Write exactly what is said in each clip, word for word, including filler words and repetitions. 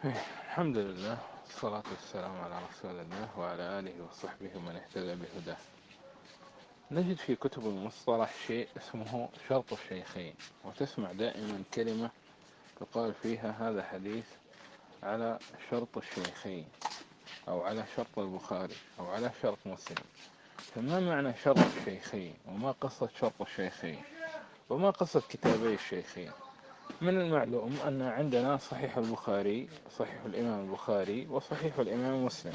الحمد لله، والصلاة والسلام على رسول الله وعلى آله وصحبه ومن اهتدى بهداه. نجد في كتب المصطلح شيء اسمه شرط الشيخين، وتسمع دائما كلمة تقال فيها هذا حديث على شرط الشيخين، أو على شرط البخاري، أو على شرط مسلم. فما معنى شرط الشيخين؟ وما قصة شرط الشيخين؟ وما قصة كتابي الشيخين؟ من المعلوم أن عندنا صحيح البخاري، صحيح الإمام البخاري، وصحيح الإمام مسلم،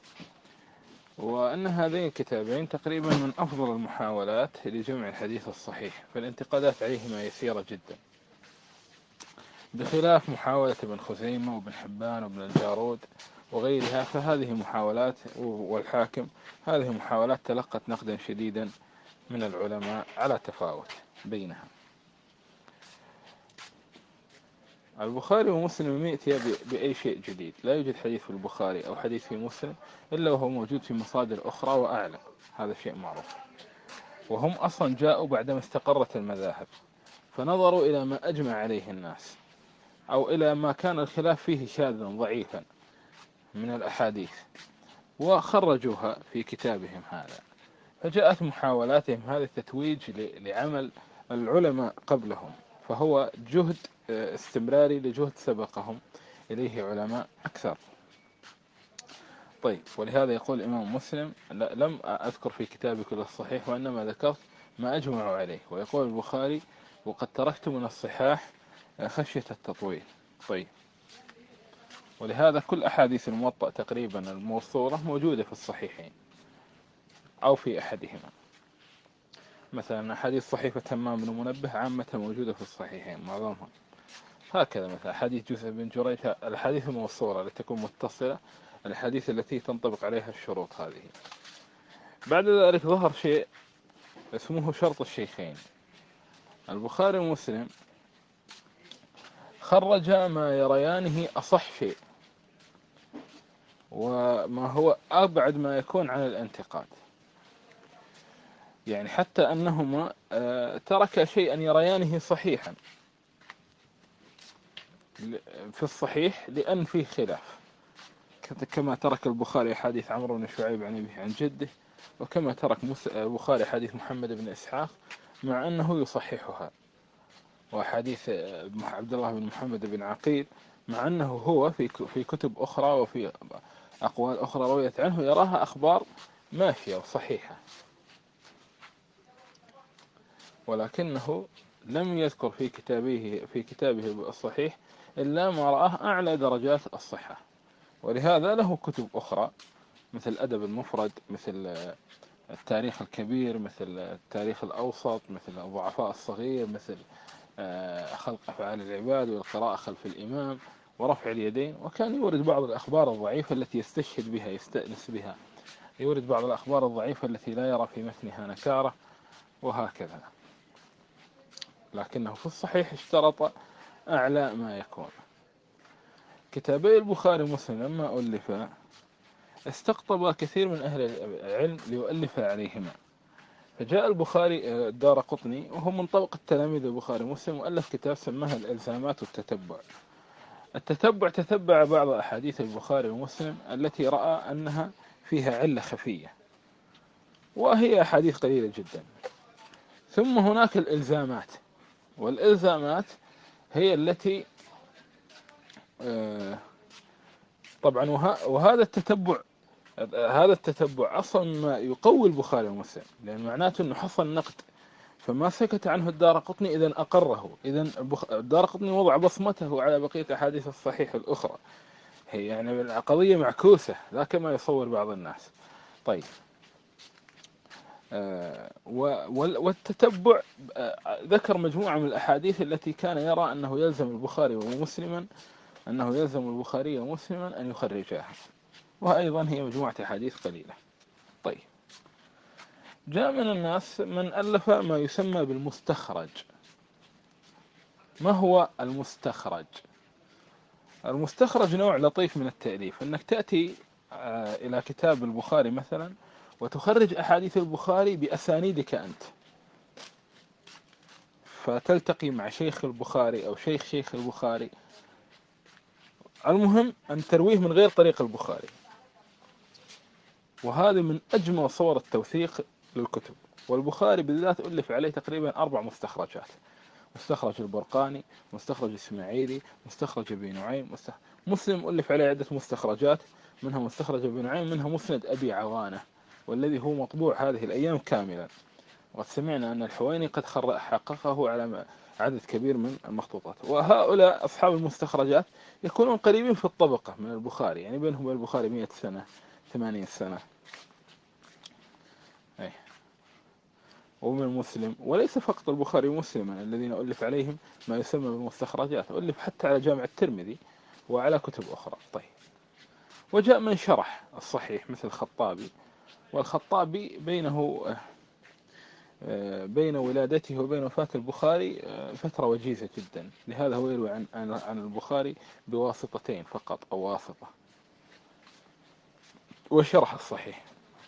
وأن هذين الكتابين تقريبا من أفضل المحاولات لجمع الحديث الصحيح، فالانتقادات عليهما يسيرة جدا، بخلاف محاولة ابن خزيمة وابن حبان وابن الجارود وغيرها. فهذه محاولات، والحاكم، هذه محاولات تلقت نقدا شديدا من العلماء على تفاوت بينها. البخاري ومسلم يأتي بأي شيء جديد. لا يوجد حديث في البخاري أو حديث في مسلم إلا وهو موجود في مصادر أخرى وأعلى، هذا شيء معروف. وهم أصلا جاءوا بعدما استقرت المذاهب، فنظروا إلى ما أجمع عليه الناس، أو إلى ما كان الخلاف فيه شاذا ضعيفا من الأحاديث، وخرجوها في كتابهم هذا. فجاءت محاولاتهم هذا التتويج لعمل العلماء قبلهم، فهو جهد استمراري لجهد سبقهم إليه علماء أكثر. طيب، ولهذا يقول الإمام مسلم: لم أذكر في كتابي كل الصحيح، وإنما ذكرت ما أجمعوا عليه. ويقول البخاري: وقد تركت من الصحاح خشية التطويل. طيب، ولهذا كل أحاديث الموطأ تقريبا الموصولة موجودة في الصحيحين أو في أحدهما. مثلا أحاديث صحيفة تمام بن منبه عامة موجودة في الصحيحين معظمها. هكذا مثلا حديث جوث بن جريج، الحديث الموصولة التي تكون متصلة، الحديث التي تنطبق عليها الشروط هذه. بعد ذلك ظهر شيء اسمه شرط الشيخين. البخاري ومسلم خرج ما يريانه أصح شيء، وما هو أبعد ما يكون عن الانتقاد. يعني حتى أنهما ترك شيئا يريانه صحيحا في الصحيح لأن فيه خلاف، كما ترك البخاري حديث عمرو بن شعيب عن أبيه عن جده، وكما ترك البخاري حديث محمد بن إسحاق مع أنه يصححها، وحديث عبد الله بن محمد بن عقيل مع أنه هو في في كتب أخرى وفي أقوال أخرى رويت عنه يراها أخبار ماشية وصحيحة، ولكنه لم يذكر في كتابه في كتابه الصحيح إلا ما رآه أعلى درجات الصحة. ولهذا له كتب أخرى مثل الأدب المفرد، مثل التاريخ الكبير، مثل التاريخ الأوسط، مثل الضعفاء الصغير، مثل خلق أفعال العباد والقراءة خلف الإمام ورفع اليدين. وكان يورد بعض الأخبار الضعيفة التي يستشهد بها، يستأنس بها، يورد بعض الأخبار الضعيفة التي لا يرى في متنها نكارة، وهكذا. لكنه في الصحيح اشترط أعلى ما يكون. كتابي البخاري ومسلم لما ألفا استقطب كثير من أهل العلم ليؤلف عليهما، فجاء البخاري الدارقطني وهو من طبقة تلاميذ البخاري ومسلم، وألف كتاب سماه الإلزامات والتتبع. التتبع تتبع بعض أحاديث البخاري ومسلم التي رأى أنها فيها علة خفية، وهي أحاديث قليلة جدا. ثم هناك الإلزامات، والإلزامات هي التي طبعا وهذا التتبع هذا التتبع أصلا ما يقوي البخاري ومسلم، لأن معناته أنه حصل نقد، فما سكت عنه الدارقطني إذن أقره، إذن الدارقطني وضع بصمته على بقية أحاديث الصحيح الأخرى. هي يعني القضية معكوسة لا كما يصور بعض الناس. طيب، آه والتتبع آه ذكر مجموعة من الأحاديث التي كان يرى أنه يلزم البخاري ومسلما أنه يلزم البخاري ومسلما أن يخرجاها، وأيضا هي مجموعة أحاديث قليلة. طيب، جاء من الناس من ألف ما يسمى بالمستخرج. ما هو المستخرج؟ المستخرج نوع لطيف من التأليف، أنك تأتي إلى كتاب البخاري مثلا وتخرج أحاديث البخاري بأسانيدك أنت، فتلتقي مع شيخ البخاري أو شيخ شيخ البخاري المهم أن ترويه من غير طريق البخاري، وهذه من أجمل صور التوثيق للكتب. والبخاري بالذات ألف عليه تقريبا أربع مستخرجات: مستخرج البرقاني، مستخرج الإسماعيلي، مستخرج أبي نعيم، مستخ... مسلم ألف عليه عدة مستخرجات، منها مستخرج أبي نعيم، منها مسند أبي عوانة، والذي هو مطبوع هذه الأيام كاملا. وقد سمعنا أن الحويني قد حققه على عدد كبير من المخطوطات. وهؤلاء أصحاب المستخرجات يكونون قريبين في الطبقة من البخاري، يعني بينهم وبين البخاري مئة سنة، ثمانين سنة. أي. ومن مسلم، وليس فقط البخاري ومسلم الذين ألف عليهم ما يسمى بالمستخرجات، ألف حتى على جامع الترمذي وعلى كتب أخرى. طيب، وجاء من شرح الصحيح مثل الخطابي، والخطابي بينه بين ولادته وبين وفاة البخاري فترة وجيزة جدا، لهذا هو يروي عن عن البخاري بواسطتين فقط أو واسطة، وشرح الصحيح.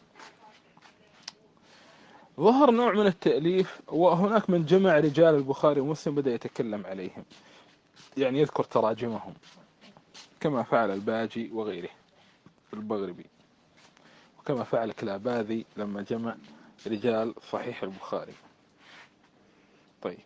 ظهر نوع من التأليف، وهناك من جمع رجال البخاري ومسلم بدأ يتكلم عليهم، يعني يذكر تراجمهم، كما فعل الباجي وغيره البغربي، وكما فعل كلاباذي لما جمع رجال صحيح البخاري. طيب،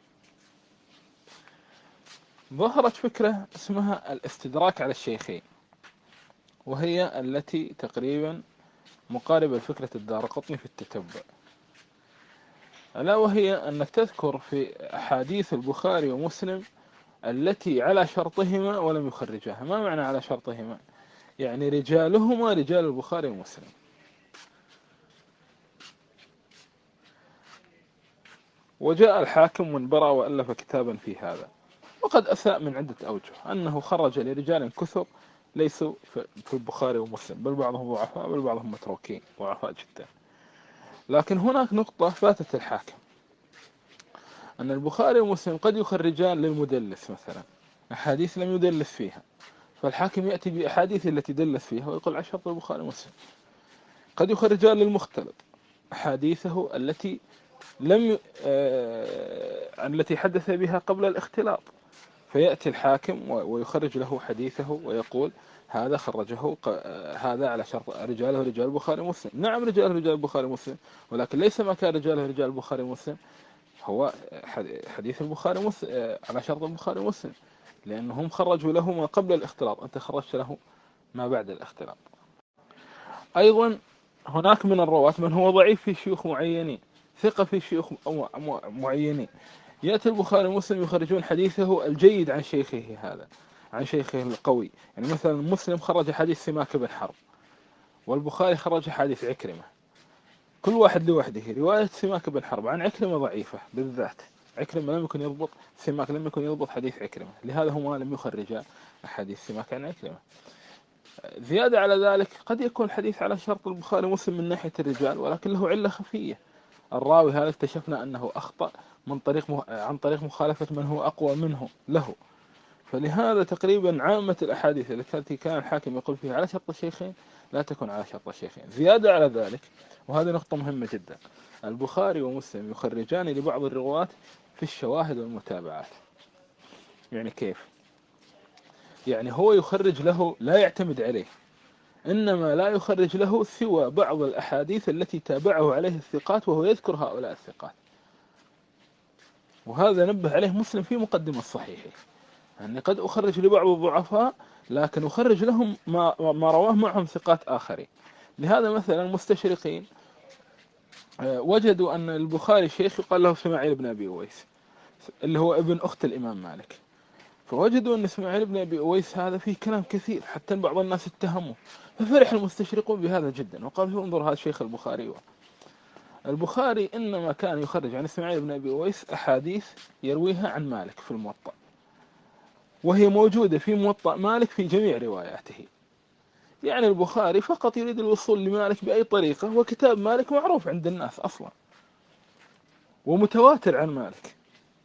ظهرت فكرة اسمها الاستدراك على الشيخين، وهي التي تقريبا مقاربة لفكرة الدارقطني في التتبع، ألا وهي أنك تذكر في أحاديث البخاري ومسلم التي على شرطهما ولم يخرجاها. ما معنى على شرطهما؟ يعني رجالهما رجال البخاري ومسلم. وجاء الحاكم منبرا وألف كتابا في هذا، وقد أساء من عدة أوجه، أنه خرج لرجال كثر ليسوا في البخاري ومسلم، بل بعضهم ضعفاء بل بعضهم متروكين ضعفاء جدا. لكن هناك نقطة فاتت الحاكم، أن البخاري ومسلم قد يخرجان للمدلس مثلا أحاديث لم يدلس فيها، فالحاكم يأتي بأحاديث التي دلس فيها ويقول على شرط البخاري ومسلم. قد يخرجان للمختلط أحاديثه التي لم ي... آه... التي حدث بها قبل الاختلاط، فيأتي الحاكم ويخرج له حديثه ويقول هذا خرجه ق... هذا على شرط رجاله رجال البخاري ومسلم. نعم رجاله رجال البخاري ومسلم، ولكن ليس ما كان رجاله رجال البخاري ومسلم هو حديث البخاري ومسلم على شرط البخاري ومسلم، لأنهم خرجوا له ما قبل الاختلاط، أنت خرجت له ما بعد الاختلاط. أيضا هناك من الرواة من هو ضعيف في شيوخ معينين، ثقة في شيوخ معينين، يأتي البخاري ومسلم يخرجون حديثه الجيد عن شيخه هذا، عن شيخه القوي. يعني مثلا مسلم خرج حديث سماك بن حرب، والبخاري خرج حديث عكرمة، كل واحد لوحده. رواية سماك بن حرب عن عكرمة ضعيفة بالذات، عكرمة لم يكن يضبط، سماك لم يكن يضبط حديث عكرمة، لهذا هما لم يخرجا حديث سماك عن عكرمة. زيادة على ذلك قد يكون الحديث على شرط البخاري ومسلم من ناحية الرجال، ولكن له علة خفية، الراوي هذا اكتشفنا أنه أخطأ من طريق م... عن طريق مخالفة من هو أقوى منه له. فلهذا تقريبا عامة الأحاديث التي كان الحاكم يقول فيها على شرط الشيخين لا تكون على شرط الشيخين. زيادة على ذلك، وهذه نقطة مهمة جدا، البخاري ومسلم يخرجان لبعض الرواة في الشواهد والمتابعات. يعني كيف؟ يعني هو يخرج له لا يعتمد عليه، إنما لا يخرج له سوى بعض الأحاديث التي تابعه عليه الثقات وهو يذكر هؤلاء الثقات. وهذا نبه عليه مسلم في مقدمة الصحيح، أني قد أخرج لبعض الضعفاء لكن أخرج لهم ما, ما رواه معهم ثقات آخرين. لهذا مثلا المستشرقين وجدوا أن البخاري شيخ يقال له اسماعيل بن أبي أويس اللي هو ابن أخت الإمام مالك، فوجدوا أن اسماعيل بن أبي أويس هذا فيه كلام كثير حتى بعض الناس اتهموا، ففرح المستشرقون بهذا جدا وقالوا انظر هذا شيخ البخاري. البخاري إنما كان يخرج عن اسماعيل بن أبي أويس أحاديث يرويها عن مالك في الموطأ، وهي موجودة في موطأ مالك في جميع رواياته. يعني البخاري فقط يريد الوصول لمالك بأي طريقة، وكتاب مالك معروف عند الناس أصلا ومتواتر عن مالك.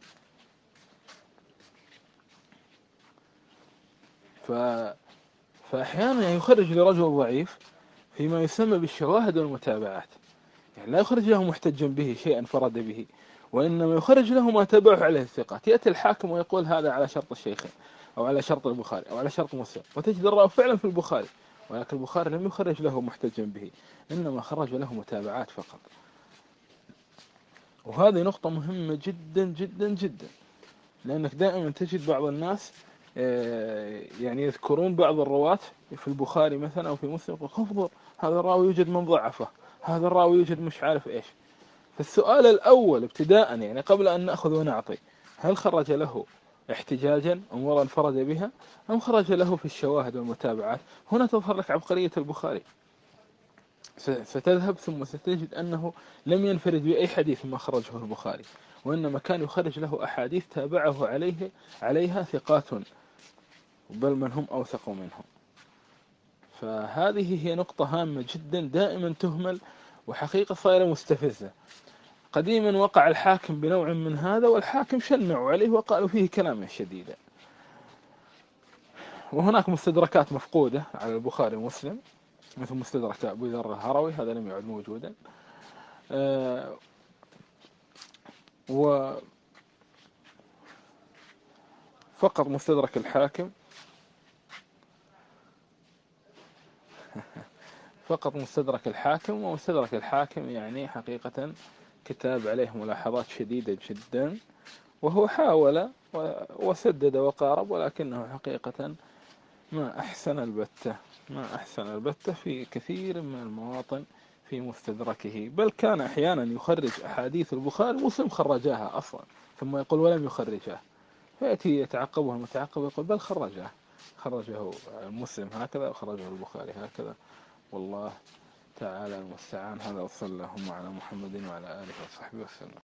ف... فأحيانا يخرج لرجل ضعيف فيما يسمى بالشواهد والمتابعات، يعني لا يخرج له محتجا به شيئا فرد به، وإنما يخرج له ما تابعه عليه الثقات. يأتي الحاكم ويقول هذا على شرط الشيخين، أو على شرط البخاري أو على شرط مسلم، وتجد الراوي فعلا في البخاري، ولكن البخاري لم يخرج له محتجا به، إنما خرج له متابعات فقط. وهذه نقطة مهمة جدا جدا جدا، لأنك دائما تجد بعض الناس يعني يذكرون بعض الرواة في البخاري مثلا أو في مسلم، انظر هذا الراوي يوجد من ضعفه، هذا الراوي يوجد مش عارف إيش. فالسؤال الأول ابتداء يعني قبل أن نأخذ ونعطي، هل خرج له احتجاجا أمورا انفرد بها، أم خرج له في الشواهد والمتابعات؟ هنا تظهر لك عبقرية البخاري. ستذهب ثم ستجد أنه لم ينفرد بأي حديث ما خرجه البخاري، وإنما كان يخرج له أحاديث تابعه عليه عليها ثقات، بل من هم أوثق منهم. فهذه هي نقطة هامة جدا دائما تهمل، وحقيقة صايرة مستفزة. قديما وقع الحاكم بنوع من هذا، والحاكم شنعوا عليه وقالوا فيه كلاما شديدا. وهناك مستدركات مفقودة على البخاري ومسلم، مثل مستدرك أبو ذر الهروي، هذا لم يعد موجودا. أه وفقط مستدرك الحاكم فقط مستدرك الحاكم ومستدرك الحاكم يعني حقيقة كتاب عليه ملاحظات شديدة جدا، وهو حاول وسدد وقارب، ولكنه حقيقة ما أحسن البتة ما أحسن البتة في كثير من المواطن في مستدركه. بل كان أحيانا يخرج أحاديث البخاري مسلم خرجاها أصلا، ثم يقول ولم يخرجها، فيأتي يتعقبه المتعقب ويقول بل خرجه خرجه مسلم هكذا وخرجه البخاري هكذا. والله تعالى المستعان. هذا وصلى اللهم على محمد وعلى آله وصحبه وسلم.